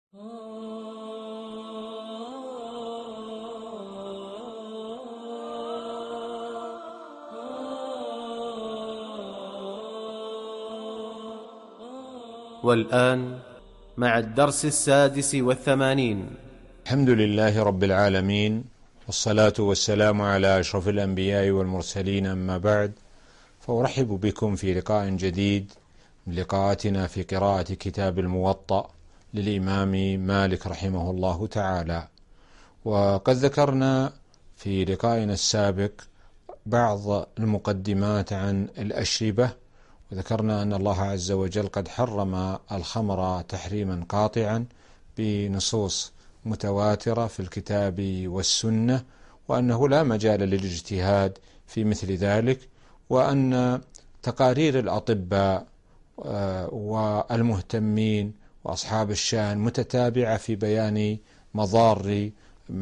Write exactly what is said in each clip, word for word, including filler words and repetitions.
والآن مع الدرس السادس والثمانين. الحمد لله رب العالمين، والصلاة والسلام على أشرف الأنبياء والمرسلين، أما بعد، فأرحب بكم في لقاء جديد من لقاءاتنا في قراءة كتاب الموطأ للإمام مالك رحمه الله تعالى. وقد ذكرنا في لقائنا السابق بعض المقدمات عن الأشربة، وذكرنا أن الله عز وجل قد حرم الخمر تحريما قاطعا بنصوص متواترة في الكتاب والسنة، وأنه لا مجال للاجتهاد في مثل ذلك، وأن تقارير الأطباء والمهتمين وأصحاب الشأن متتابعة في بيان مضار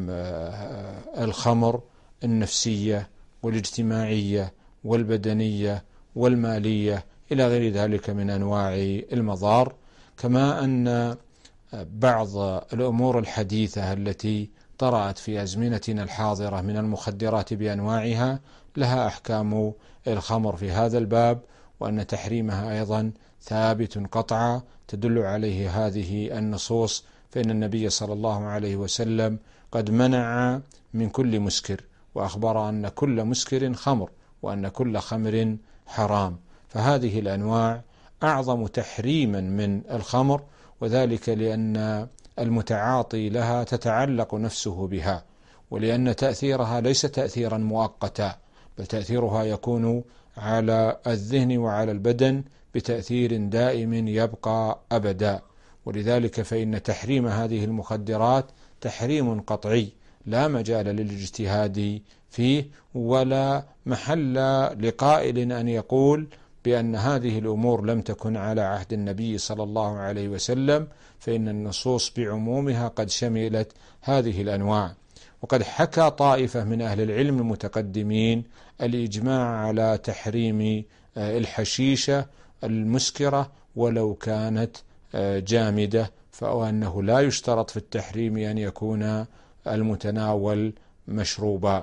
الخمر النفسية والاجتماعية والبدنية والمالية إلى غير ذلك من أنواع المضار، كما أن بعض الأمور الحديثة التي طرأت في أزمنتنا الحاضرة من المخدرات بأنواعها لها أحكام الخمر في هذا الباب، وأن تحريمها أيضا ثابت قطعا تدل عليه هذه النصوص، فإن النبي صلى الله عليه وسلم قد منع من كل مسكر، وأخبر أن كل مسكر خمر، وأن كل خمر حرام. فهذه الأنواع أعظم تحريما من الخمر، وذلك لأن المتعاطي لها تتعلق نفسه بها، ولأن تأثيرها ليس تأثيرا مؤقتا، بل تأثيرها يكون على الذهن وعلى البدن بتأثير دائم يبقى أبدا. ولذلك فإن تحريم هذه المخدرات تحريم قطعي لا مجال للاجتهاد فيه، ولا محل لقائل أن يقول بأن هذه الأمور لم تكن على عهد النبي صلى الله عليه وسلم، فإن النصوص بعمومها قد شملت هذه الأنواع. وقد حكى طائفة من أهل العلم المتقدمين الإجماع على تحريم الحشيشة المسكرة ولو كانت جامدة، فأنه لا يشترط في التحريم أن يكون المتناول مشروبا.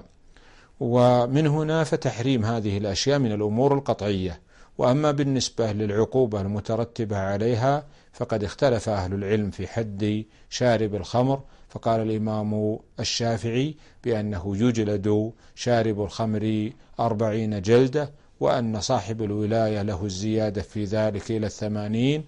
ومن هنا فتحريم هذه الأشياء من الأمور القطعية. وأما بالنسبة للعقوبة المترتبة عليها فقد اختلف أهل العلم في حد شارب الخمر، فقال الإمام الشافعي بأنه يجلد شارب الخمر أربعين جلدة، وأن صاحب الولاية له الزيادة في ذلك إلى الثمانين،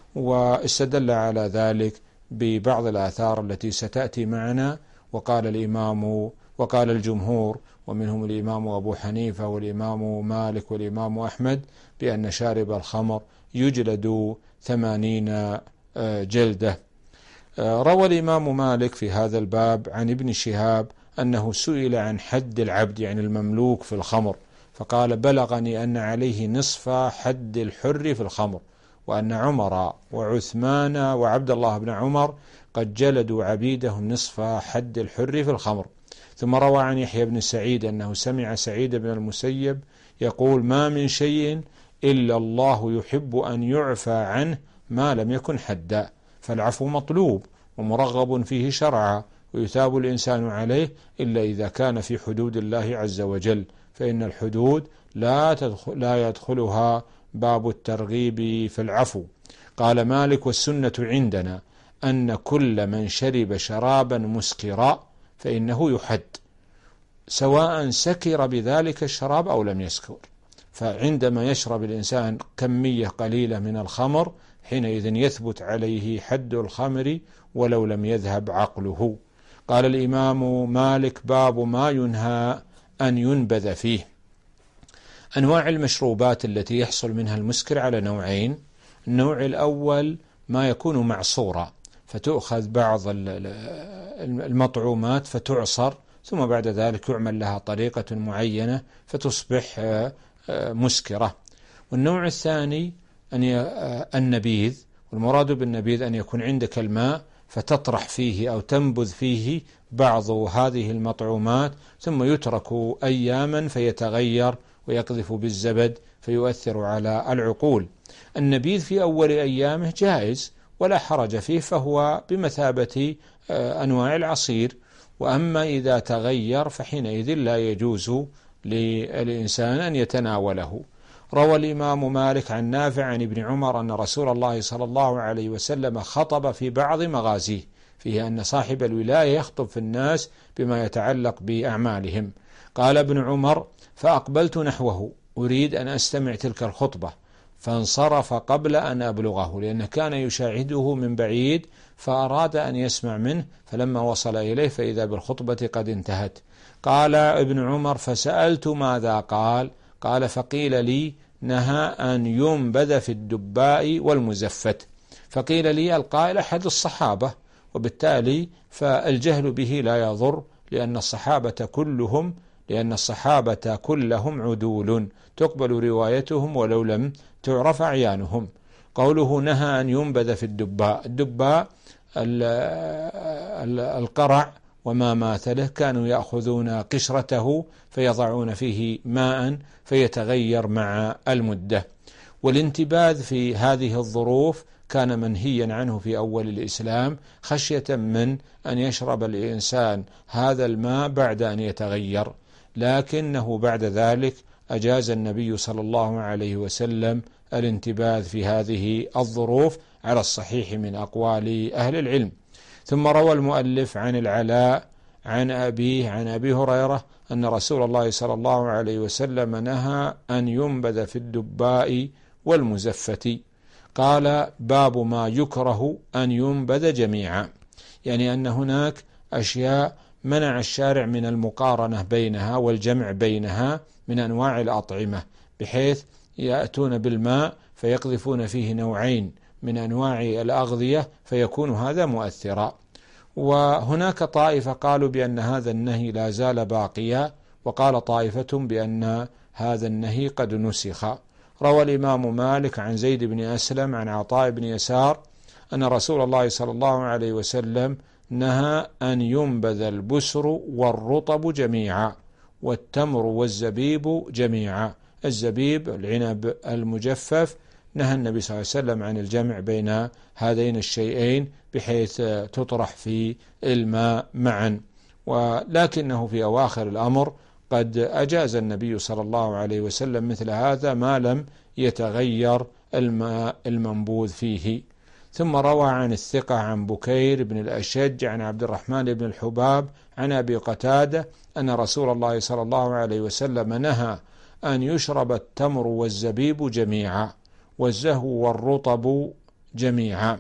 واستدل على ذلك ببعض الآثار التي ستأتي معنا. وقال الإمام وقال الجمهور ومنهم الإمام أبو حنيفة والإمام مالك والإمام أحمد بأن شارب الخمر يجلد ثمانين جلدة. روى الإمام مالك في هذا الباب عن ابن شهاب أنه سئل عن حد العبد يعني المملوك في الخمر، فقال بلغني أن عليه نصف حد الحر في الخمر، وأن عمر وعثمان وعبد الله بن عمر قد جلدوا عبيدهم نصف حد الحر في الخمر. ثم روى عن يحيى بن سعيد أنه سمع سعيد بن المسيب يقول ما من شيء إلا الله يحب أن يعفى عنه ما لم يكن حدا، فالعفو مطلوب ومرغب فيه شرعا، ويثاب الإنسان عليه إلا إذا كان في حدود الله عز وجل، فإن الحدود لا تدخل لا يدخلها باب الترغيب في العفو. قال مالك والسنة عندنا أن كل من شرب شرابا مسكرا فإنه يحد، سواء سكر بذلك الشراب أو لم يسكر. فعندما يشرب الإنسان كمية قليلة من الخمر حينئذ يثبت عليه حد الخمر ولو لم يذهب عقله. قال الإمام مالك باب ما ينهى أن ينبذ فيه. أنواع المشروبات التي يحصل منها المسكر على نوعين. النوع الأول ما يكون معصورا، فتؤخذ بعض المطعومات فتعصر، ثم بعد ذلك يعمل لها طريقة معينة فتصبح مسكرة. والنوع الثاني أن النبيذ، والمراد بالنبيذ أن يكون عندك الماء فتطرح فيه أو تنبذ فيه بعض هذه المطعومات، ثم يترك أياما فيتغير ويقذف بالزبد فيؤثر على العقول. النبيذ في أول أيامه جائز، ولا حرج فيه، فهو بمثابة أنواع العصير. وأما إذا تغير فحينئذ لا يجوز للإنسان أن يتناوله. روى الإمام مالك عن نافع عن ابن عمر أن رسول الله صلى الله عليه وسلم خطب في بعض مغازيه، فيه أن صاحب الولاية يخطب في الناس بما يتعلق بأعمالهم. قال ابن عمر: فأقبلت نحوه أريد أن أستمع تلك الخطبة، فانصرف قبل أن أبلغه، لأنه كان يشاهده من بعيد فأراد أن يسمع منه، فلما وصل إليه فإذا بالخطبة قد انتهت. قال ابن عمر: فسألت ماذا قال؟ قال: فقيل لي نهى أن ينبذ في الدباء والمزفت. فقيل لي القائل أحد الصحابة، وبالتالي فالجهل به لا يضر، لأن الصحابة كلهم لأن الصحابة كلهم عدول تقبل روايتهم ولو لم تعرف أعيانهم. قوله نهى أن ينبذ في الدباء، الدباء القرع وما ماثله، كانوا يأخذون قشرته فيضعون فيه ماء فيتغير مع المدة. والانتباذ في هذه الظروف كان منهيا عنه في أول الإسلام، خشية من أن يشرب الإنسان هذا الماء بعد أن يتغير، لكنه بعد ذلك أجاز النبي صلى الله عليه وسلم الانتباذ في هذه الظروف على الصحيح من أقوال أهل العلم. ثم روى المؤلف عن العلاء عن أبيه عن أبي هريرة أن رسول الله صلى الله عليه وسلم نهى أن ينبذ في الدباء والمزفة. قال: باب ما يكره أن ينبذ جميعا، يعني أن هناك أشياء منع الشارع من المقارنة بينها والجمع بينها من أنواع الأطعمة، بحيث يأتون بالماء فيقذفون فيه نوعين من أنواع الأغذية فيكون هذا مؤثرا. وهناك طائفة قالوا بأن هذا النهي لا زال باقيا، وقال طائفة بأن هذا النهي قد نسخ. روى الإمام مالك عن زيد بن أسلم عن عطاء بن يسار أن رسول الله صلى الله عليه وسلم نهى أن ينبذ البسر والرطب جميعا والتمر والزبيب جميعا. الزبيب العنب المجفف نهى النبي صلى الله عليه وسلم عن الجمع بين هذين الشيئين بحيث تطرح في الماء معا، ولكنه في أواخر الأمر قد أجاز النبي صلى الله عليه وسلم مثل هذا ما لم يتغير الماء المنبوذ فيه. ثم روى عن الثقة عن بكير بن الأشج عن عبد الرحمن بن الحباب عن أبي قتادة أن رسول الله صلى الله عليه وسلم نهى أن يشرب التمر والزبيب جميعا والزهو والرطب جميعا.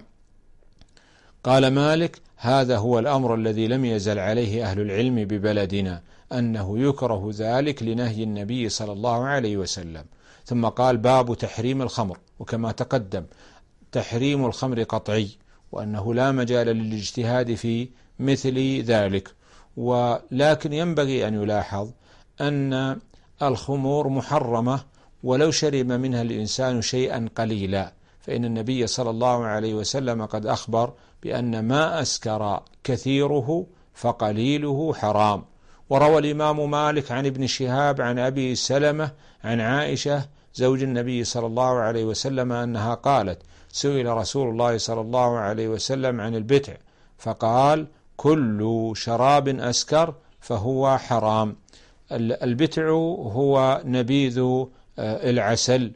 قال مالك: هذا هو الأمر الذي لم يزل عليه أهل العلم ببلدنا، أنه يكره ذلك لنهي النبي صلى الله عليه وسلم. ثم قال: باب تحريم الخمر، وكما تقدم تحريم الخمر قطعي، وأنه لا مجال للاجتهاد في مثل ذلك. ولكن ينبغي أن يلاحظ أن الخمور محرمة ولو شرب منها الإنسان شيئا قليلا، فإن النبي صلى الله عليه وسلم قد أخبر بأن ما أسكر كثيره فقليله حرام. وروى الإمام مالك عن ابن شهاب عن أبي سلمة عن عائشة زوج النبي صلى الله عليه وسلم أنها قالت: سئل رسول الله صلى الله عليه وسلم عن البتع فقال: كل شراب أسكر فهو حرام. البتع هو نبيذ العسل،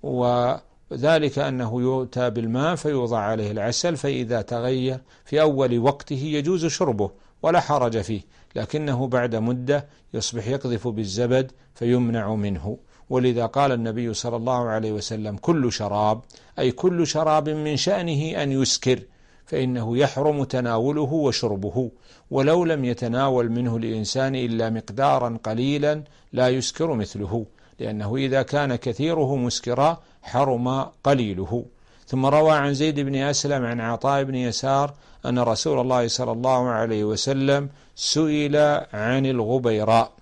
وذلك أنه يؤتى بالماء فيوضع عليه العسل، فإذا تغير في أول وقته يجوز شربه ولا حرج فيه، لكنه بعد مدة يصبح يقذف بالزبد فيمنع منه. ولذا قال النبي صلى الله عليه وسلم: كل شراب، أي كل شراب من شأنه أن يسكر، فإنه يحرم تناوله وشربه، ولو لم يتناول منه الإنسان إلا مقدارا قليلا لا يسكر مثله، لأنه إذا كان كثيره مسكرا حرم قليله. ثم روى عن زيد بن أسلم عن عطاء بن يسار أن رسول الله صلى الله عليه وسلم سئل عن الغبيراء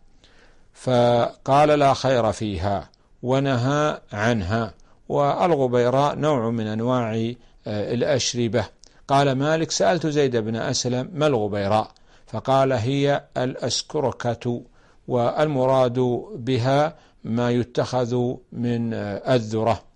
فقال: لا خير فيها، ونهى عنها. والغبيراء نوع من أنواع الأشربة. قال مالك: سألت زيد بن أسلم: ما الغبيراء؟ فقال: هي الأسكركة، والمراد بها ما يتخذ من الذرة.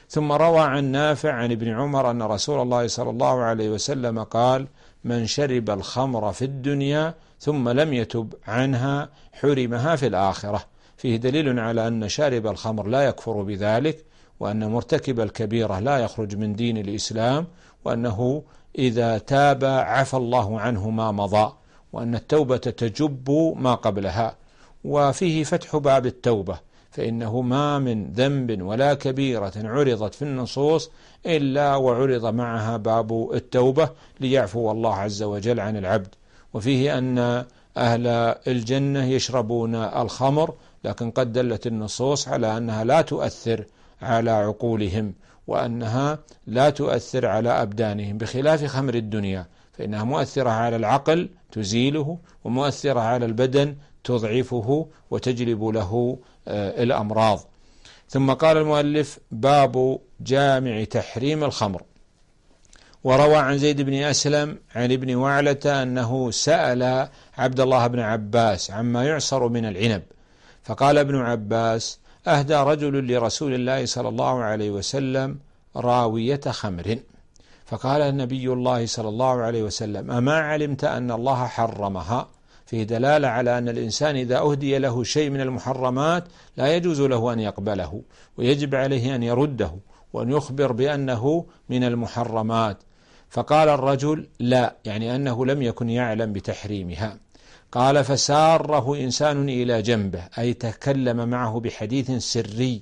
ثم روى عن نافع عن ابن عمر أن رسول الله صلى الله عليه وسلم قال: من شرب الخمر في الدنيا ثم لم يتب عنها حرمها في الآخرة. فيه دليل على أن شارب الخمر لا يكفر بذلك، وأن مرتكب الكبيرة لا يخرج من دين الإسلام، وأنه إذا تاب عفى الله عنه ما مضى، وأن التوبة تجب ما قبلها. وفيه فتح باب التوبة، فإنه ما من ذنب ولا كبيرة عرضت في النصوص إلا وعرض معها باب التوبة ليعفو الله عز وجل عن العبد. وفيه أن أهل الجنة يشربون الخمر، لكن قد دلت النصوص على أنها لا تؤثر على عقولهم، وأنها لا تؤثر على أبدانهم، بخلاف خمر الدنيا فإنها مؤثرة على العقل تزيله، ومؤثرة على البدن تضعفه وتجلب له الأمراض. ثم قال المؤلف: باب جامع تحريم الخمر. وروى عن زيد بن أسلم عن ابن وعلة أنه سأل عبد الله بن عباس عما يعصر من العنب، فقال ابن عباس: أهدى رجل لرسول الله صلى الله عليه وسلم راوية خمر، فقال النبي الله صلى الله عليه وسلم: أما علمت أن الله حرمها؟ فيه دلالة على أن الإنسان إذا أهدي له شيء من المحرمات لا يجوز له أن يقبله، ويجب عليه أن يرده وأن يخبر بأنه من المحرمات. فقال الرجل: لا، يعني أنه لم يكن يعلم بتحريمها. قال: فساره إنسان إلى جنبه، أي تكلم معه بحديث سري،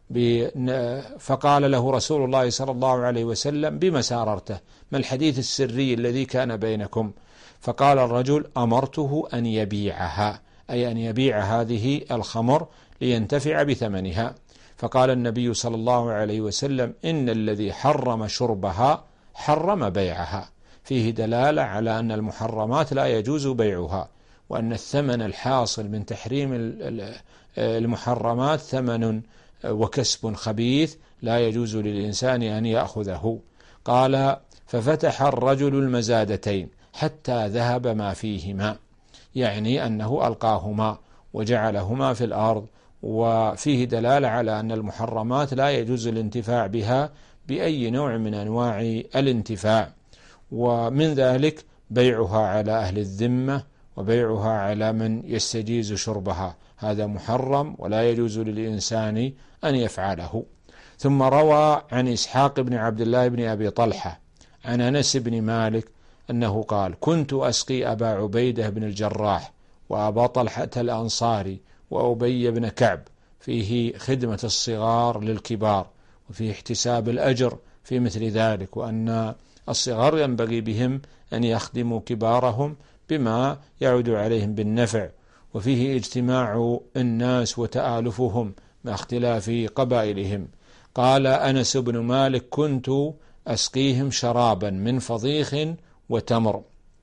فقال له رسول الله صلى الله عليه وسلم: بما ساررته؟ ما الحديث السري الذي كان بينكم؟ فقال الرجل: أمرته أن يبيعها، أي أن يبيع هذه الخمر لينتفع بثمنها. فقال النبي صلى الله عليه وسلم: إن الذي حرم شربها حرم بيعها. فيه دلالة على أن المحرمات لا يجوز بيعها، وأن الثمن الحاصل من تحريم المحرمات ثمن وكسب خبيث لا يجوز للإنسان أن يأخذه. قال: ففتح الرجل المزادتين حتى ذهب ما فيهما، يعني أنه ألقاهما وجعلهما في الأرض. وفيه دلالة على أن المحرمات لا يجوز الانتفاع بها بأي نوع من أنواع الانتفاع، ومن ذلك بيعها على أهل الذمة، وبيعها على من يستجيز شربها، هذا محرم ولا يجوز للإنسان أن يفعله. ثم روى عن إسحاق بن عبد الله بن أبي طلحة عن أنس بن مالك أنه قال: كنت أسقي أبا عبيدة بن الجراح وأبا طلحة الأنصاري وأبي بن كعب، فيه خدمة الصغار للكبار، وفيه احتساب الأجر في مثل ذلك، وأن الصغار ينبغي بهم أن يخدموا كبارهم بما يعود عليهم بالنفع، وفيه اجتماع الناس وتآلفهم مع اختلاف قبائلهم. قال أنس بن مالك: كنت أسقيهم شرابا من فضيخ وتمر.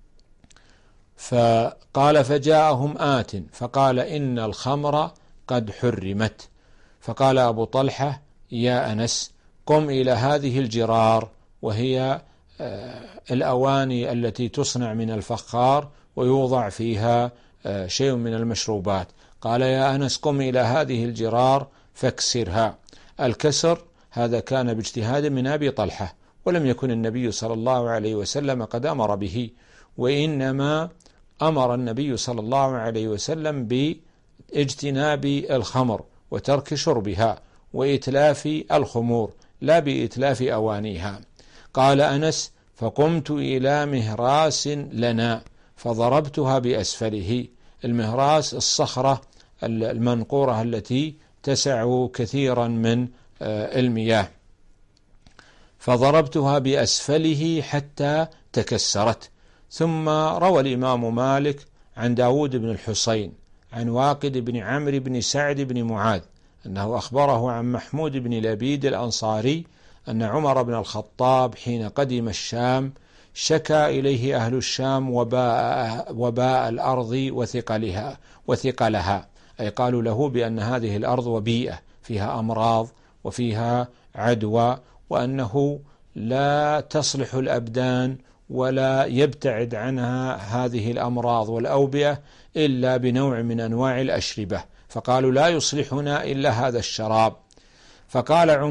فقال: فجاءهم آت فقال: إن الخمر قد حرمت. فقال أبو طلحة: يا أنس، قم إلى هذه الجرار، وهي الأواني التي تصنع من الفخار ويوضع فيها شيء من المشروبات. قال: يا أنس، قم إلى هذه الجرار فاكسرها. الكسر هذا كان باجتهاد من أبي طلحة، ولم يكن النبي صلى الله عليه وسلم قد أمر به، وإنما أمر النبي صلى الله عليه وسلم باجتناب الخمر وترك شربها وإتلاف الخمور، لا بإتلاف أوانيها. قال أنس: فقمت إلى مهراس لنا فضربتها بأسفله. المهراس الصخرة المنقورة التي تسع كثيرا من المياه، فضربتها بأسفله حتى تكسرت. ثم روى الإمام مالك عن داود بن الحصين عن واقد بن عمرو بن سعد بن معاذ أنه أخبره عن محمود بن لبيد الأنصاري أن عمر بن الخطاب حين قدم الشام شكى إليه أهل الشام وباء, وباء الأرض وثقلها, وثقلها أي قالوا له بأن هذه الأرض وبيئة فيها أمراض وفيها عدوى، وأنه لا تصلح الأبدان ولا يبتعد عنها هذه الأمراض والأوبئة إلا بنوع من أنواع الأشربة، فقالوا: لا يصلحنا إلا هذا الشراب. فقال عمر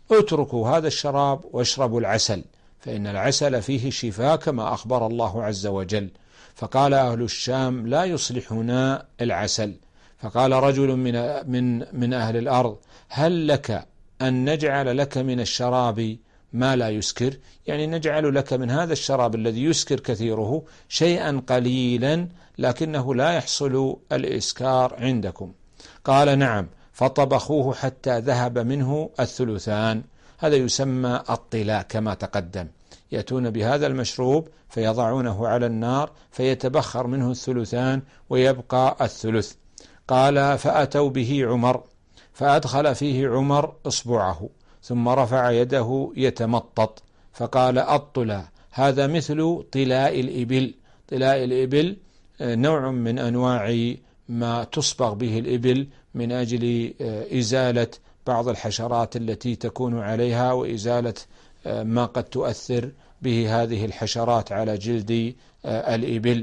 اتركوا هذا الشراب واشربوا العسل، فإن العسل فيه شفاء كما أخبر الله عز وجل. فقال أهل الشام لا يصلحنا العسل. فقال رجل من من من أهل الأرض هل لك أن نجعل لك من الشراب ما لا يسكر، يعني نجعل لك من هذا الشراب الذي يسكر كثيره شيئا قليلا لكنه لا يحصل الإسكار عندكم. قال نعم. فطبخوه حتى ذهب منه الثلثان. هذا يسمى الطلاء كما تقدم، يأتون بهذا المشروب فيضعونه على النار فيتبخر منه الثلثان ويبقى الثلث. قال فأتوا به عمر فأدخل فيه عمر إصبعه ثم رفع يده يتمطط فقال الطلاء هذا مثل طلاء الإبل. طلاء الإبل نوع من أنواع ما تصبغ به الإبل من أجل إزالة بعض الحشرات التي تكون عليها وإزالة ما قد تؤثر به هذه الحشرات على جلد الإبل.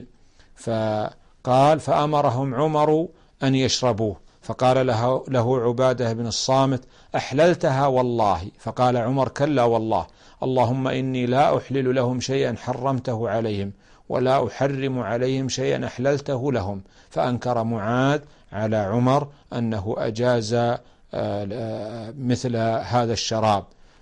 فقال فأمرهم عمر أن يشربوه. فقال له, له عبادة بن الصامت أحللتها والله. فقال عمر كلا والله، اللهم إني لا أحلل لهم شيئا حرمته عليهم ولا أحرم عليهم شيئا أحللته لهم. فأنكر معاذ على عمر أنه أجاز مثل هذا الشراب.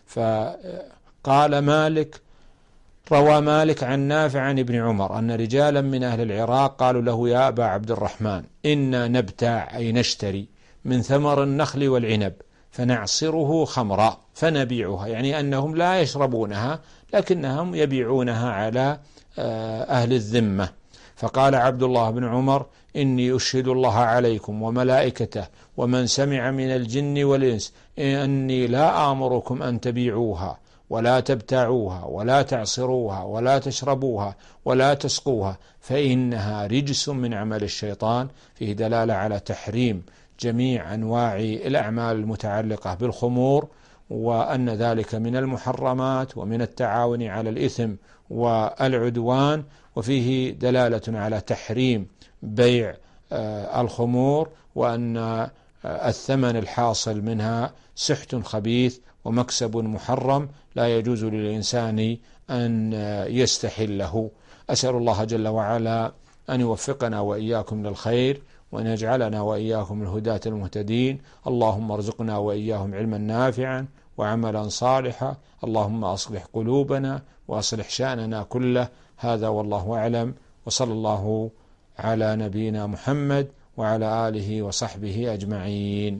فقال مالك روى مالك عن نافع عن ابن عمر أن رجالا من أهل العراق قالوا له يا أبا عبد الرحمن إنا نبتاع أي نشتري من ثمر النخل والعنب فنعصره خمرا فنبيعها، يعني أنهم لا يشربونها لكنهم يبيعونها على أهل الذمة. فقال عبد الله بن عمر إني أشهد الله عليكم وملائكته ومن سمع من الجن والإنس إني لا آمركم أن تبيعوها ولا تبتاعوها ولا تعصروها ولا تشربوها ولا تسقوها فإنها رجس من عمل الشيطان. فيه دلالة على تحريم جميع أنواع الأعمال المتعلقة بالخمور، وأن ذلك من المحرمات ومن التعاون على الإثم والعدوان. وفيه دلالة على تحريم بيع الخمور، وأن الثمن الحاصل منها سحت خبيث ومكسب محرم لا يجوز للإنسان أن يستحله. أسأل الله جل وعلا أن يوفقنا وإياكم للخير وأن يجعلنا وإياكم الهداة المهتدين. اللهم ارزقنا وإياهم علما نافعا وعملا صالحا. اللهم أصلح قلوبنا وأصلح شأننا كله. هذا والله أعلم، وصلى الله على نبينا محمد وعلى آله وصحبه أجمعين.